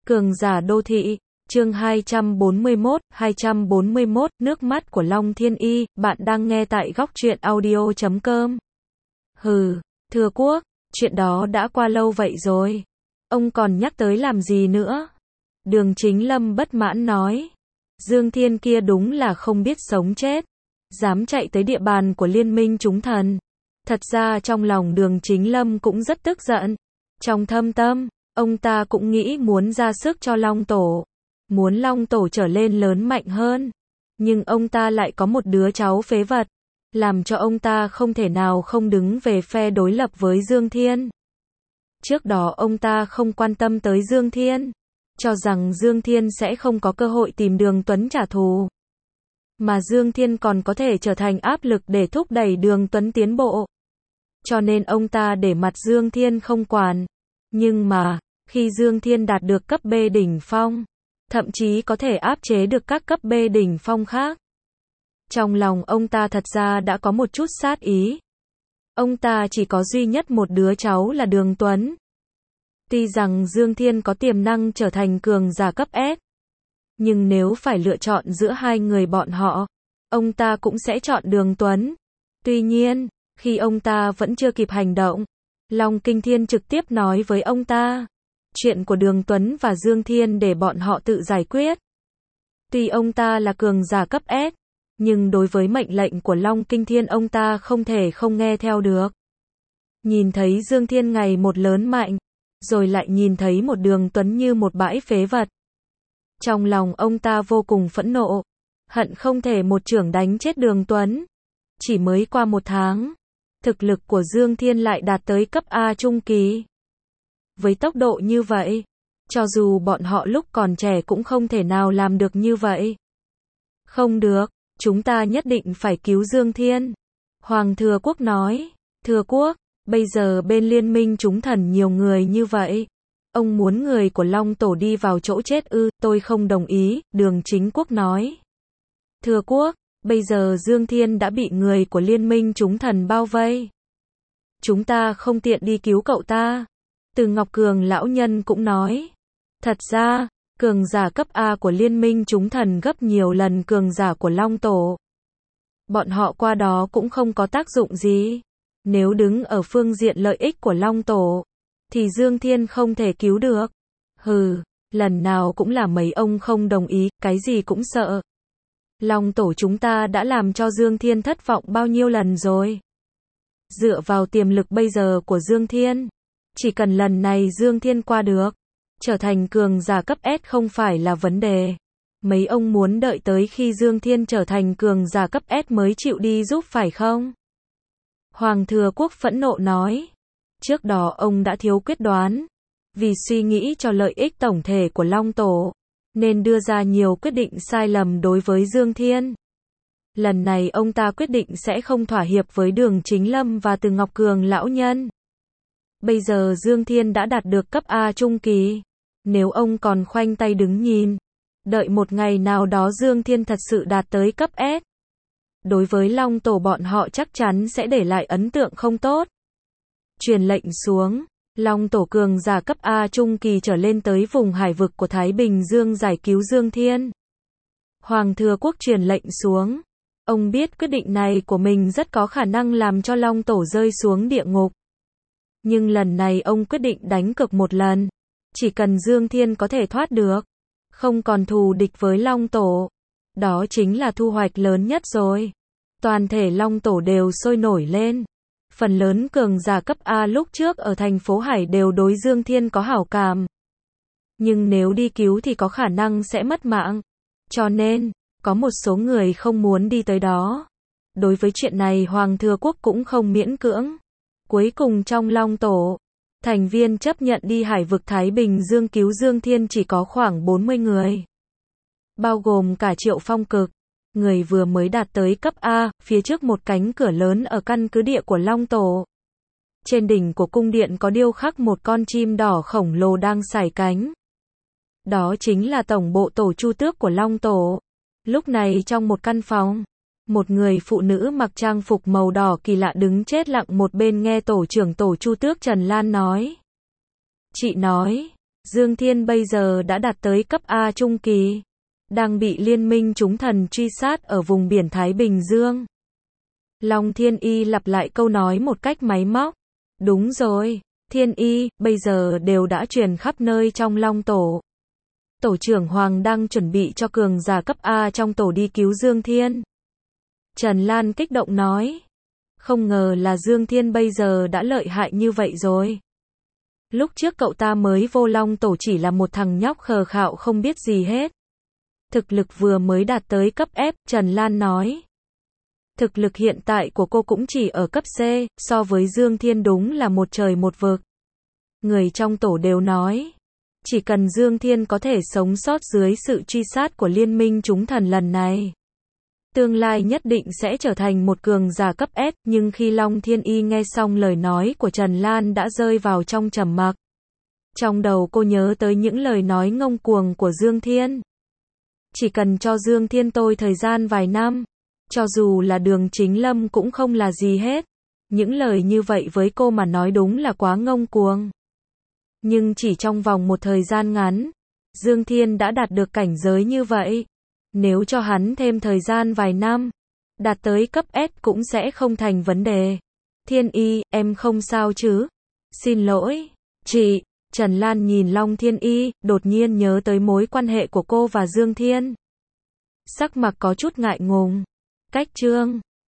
Cường giả đô thị, chương 241, nước mắt của Long Thiên Y, bạn đang nghe tại góc truyện audio.com. Hừ, Thừa Quốc, chuyện đó đã qua lâu vậy rồi. Ông còn nhắc tới làm gì nữa? Đường Chính Lâm bất mãn nói. Dương Thiên kia đúng là không biết sống chết. Dám chạy tới địa bàn của Liên minh chúng thần. Thật ra trong lòng Đường Chính Lâm cũng rất tức giận. Trong thâm tâm, ông ta cũng nghĩ muốn ra sức cho Long Tổ. Muốn Long Tổ trở lên lớn mạnh hơn. Nhưng ông ta lại có một đứa cháu phế vật. Làm cho ông ta không thể nào không đứng về phe đối lập với Dương Thiên. Trước đó ông ta không quan tâm tới Dương Thiên. Cho rằng Dương Thiên sẽ không có cơ hội tìm Đường Tuấn trả thù. Mà Dương Thiên còn có thể trở thành áp lực để thúc đẩy Đường Tuấn tiến bộ. Cho nên ông ta để mặt Dương Thiên không quản. Nhưng mà, khi Dương Thiên đạt được cấp B đỉnh phong, thậm chí có thể áp chế được các cấp B đỉnh phong khác. Trong lòng ông ta thật ra đã có một chút sát ý. Ông ta chỉ có duy nhất một đứa cháu là Đường Tuấn. Tuy rằng Dương Thiên có tiềm năng trở thành cường giả cấp S. Nhưng nếu phải lựa chọn giữa hai người bọn họ, ông ta cũng sẽ chọn Đường Tuấn. Tuy nhiên, khi ông ta vẫn chưa kịp hành động, Long Kinh Thiên trực tiếp nói với ông ta. Chuyện của Đường Tuấn và Dương Thiên để bọn họ tự giải quyết. Tuy ông ta là cường giả cấp S, nhưng đối với mệnh lệnh của Long Kinh Thiên ông ta không thể không nghe theo được. Nhìn thấy Dương Thiên ngày một lớn mạnh, rồi lại nhìn thấy một Đường Tuấn như một bãi phế vật. Trong lòng ông ta vô cùng phẫn nộ, hận không thể một chưởng đánh chết Đường Tuấn. Chỉ mới qua một tháng, thực lực của Dương Thiên lại đạt tới cấp A trung kỳ. Với tốc độ như vậy, cho dù bọn họ lúc còn trẻ cũng không thể nào làm được như vậy. Không được, chúng ta nhất định phải cứu Dương Thiên. Hoàng Thừa Quốc nói, Thừa Quốc, bây giờ bên Liên minh chúng thần nhiều người như vậy. Ông muốn người của Long Tổ đi vào chỗ chết ư? Tôi không đồng ý, Đường Chính Quốc nói. Thừa Quốc, bây giờ Dương Thiên đã bị người của Liên minh chúng thần bao vây. Chúng ta không tiện đi cứu cậu ta. Từ Ngọc Cường lão nhân cũng nói. Thật ra, cường giả cấp A của Liên minh chúng thần gấp nhiều lần cường giả của Long Tổ. Bọn họ qua đó cũng không có tác dụng gì. Nếu đứng ở phương diện lợi ích của Long Tổ, thì Dương Thiên không thể cứu được. Hừ, lần nào cũng là mấy ông không đồng ý, cái gì cũng sợ. Long Tổ chúng ta đã làm cho Dương Thiên thất vọng bao nhiêu lần rồi. Dựa vào tiềm lực bây giờ của Dương Thiên, chỉ cần lần này Dương Thiên qua được, trở thành cường giả cấp S không phải là vấn đề. Mấy ông muốn đợi tới khi Dương Thiên trở thành cường giả cấp S mới chịu đi giúp phải không? Hoàng Thừa Quốc phẫn nộ nói. Trước đó ông đã thiếu quyết đoán. Vì suy nghĩ cho lợi ích tổng thể của Long Tổ, nên đưa ra nhiều quyết định sai lầm đối với Dương Thiên. Lần này ông ta quyết định sẽ không thỏa hiệp với Đường Chính Lâm và Từ Ngọc Cường lão nhân. Bây giờ Dương Thiên đã đạt được cấp A trung kỳ. Nếu ông còn khoanh tay đứng nhìn, đợi một ngày nào đó Dương Thiên thật sự đạt tới cấp S, đối với Long Tổ bọn họ chắc chắn sẽ để lại ấn tượng không tốt. Truyền lệnh xuống, Long Tổ cường giả cấp A trung kỳ trở lên tới vùng hải vực của Thái Bình Dương giải cứu Dương Thiên. Hoàng Thừa Quốc truyền lệnh xuống. Ông biết quyết định này của mình rất có khả năng làm cho Long Tổ rơi xuống địa ngục. Nhưng lần này ông quyết định đánh cược một lần. Chỉ cần Dương Thiên có thể thoát được, không còn thù địch với Long Tổ, đó chính là thu hoạch lớn nhất rồi. Toàn thể Long Tổ đều sôi nổi lên. Phần lớn cường giả cấp A lúc trước ở thành phố Hải đều đối Dương Thiên có hảo cảm. Nhưng nếu đi cứu thì có khả năng sẽ mất mạng. Cho nên, có một số người không muốn đi tới đó. Đối với chuyện này Hoàng Thừa Quốc cũng không miễn cưỡng. Cuối cùng trong Long Tổ, thành viên chấp nhận đi hải vực Thái Bình Dương cứu Dương Thiên chỉ có khoảng 40 người. Bao gồm cả Triệu Phong Cực, người vừa mới đạt tới cấp A, phía trước một cánh cửa lớn ở căn cứ địa của Long Tổ. Trên đỉnh của cung điện có điêu khắc một con chim đỏ khổng lồ đang sải cánh. Đó chính là tổng bộ tổ Chu Tước của Long Tổ. Lúc này trong một căn phòng, một người phụ nữ mặc trang phục màu đỏ kỳ lạ đứng chết lặng một bên nghe tổ trưởng tổ Chu Tước Trần Lan nói. Chị nói, Dương Thiên bây giờ đã đạt tới cấp A trung kỳ, đang bị liên minh chúng thần truy sát ở vùng biển Thái Bình Dương. Long Thiên Y lặp lại câu nói một cách máy móc. Đúng rồi, Thiên Y, bây giờ đều đã truyền khắp nơi trong Long Tổ. Tổ trưởng Hoàng đang chuẩn bị cho cường giả cấp A trong tổ đi cứu Dương Thiên. Trần Lan kích động nói. Không ngờ là Dương Thiên bây giờ đã lợi hại như vậy rồi. Lúc trước cậu ta mới vô Long Tổ chỉ là một thằng nhóc khờ khạo không biết gì hết. Thực lực vừa mới đạt tới cấp F, Trần Lan nói. Thực lực hiện tại của cô cũng chỉ ở cấp C, so với Dương Thiên đúng là một trời một vực. Người trong tổ đều nói. Chỉ cần Dương Thiên có thể sống sót dưới sự truy sát của liên minh chúng thần lần này, tương lai nhất định sẽ trở thành một cường giả cấp S, nhưng khi Long Thiên Y nghe xong lời nói của Trần Lan đã rơi vào trong trầm mặc. Trong đầu cô nhớ tới những lời nói ngông cuồng của Dương Thiên. Chỉ cần cho Dương Thiên tôi thời gian vài năm, cho dù là Đường Chính Lâm cũng không là gì hết. Những lời như vậy với cô mà nói đúng là quá ngông cuồng. Nhưng chỉ trong vòng một thời gian ngắn, Dương Thiên đã đạt được cảnh giới như vậy. Nếu cho hắn thêm thời gian vài năm, đạt tới cấp S cũng sẽ không thành vấn đề. Thiên Y, em không sao chứ? Xin lỗi, chị. Trần Lan nhìn Long Thiên Y, đột nhiên nhớ tới mối quan hệ của cô và Dương Thiên. Sắc mặt có chút ngại ngùng. Cách Trương